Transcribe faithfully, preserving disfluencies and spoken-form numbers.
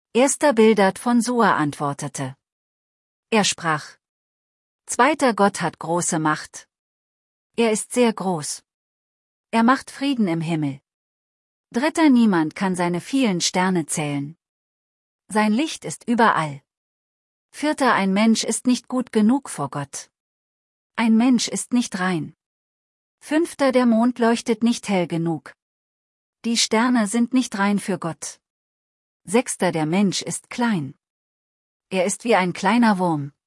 Erster Bildad von Suar antwortete. Er sprach: Zweiter Gott hat große Macht. Er ist sehr groß. Er macht Frieden im Himmel. Dritter niemand kann seine vielen Sterne zählen. Sein Licht ist überall. Vierter ein Mensch ist nicht gut genug vor Gott. Ein Mensch ist nicht rein. Fünfter der Mond leuchtet nicht hell genug. Die Sterne sind nicht rein für Gott. Sechster der Mensch ist klein. Er ist wie ein kleiner Wurm.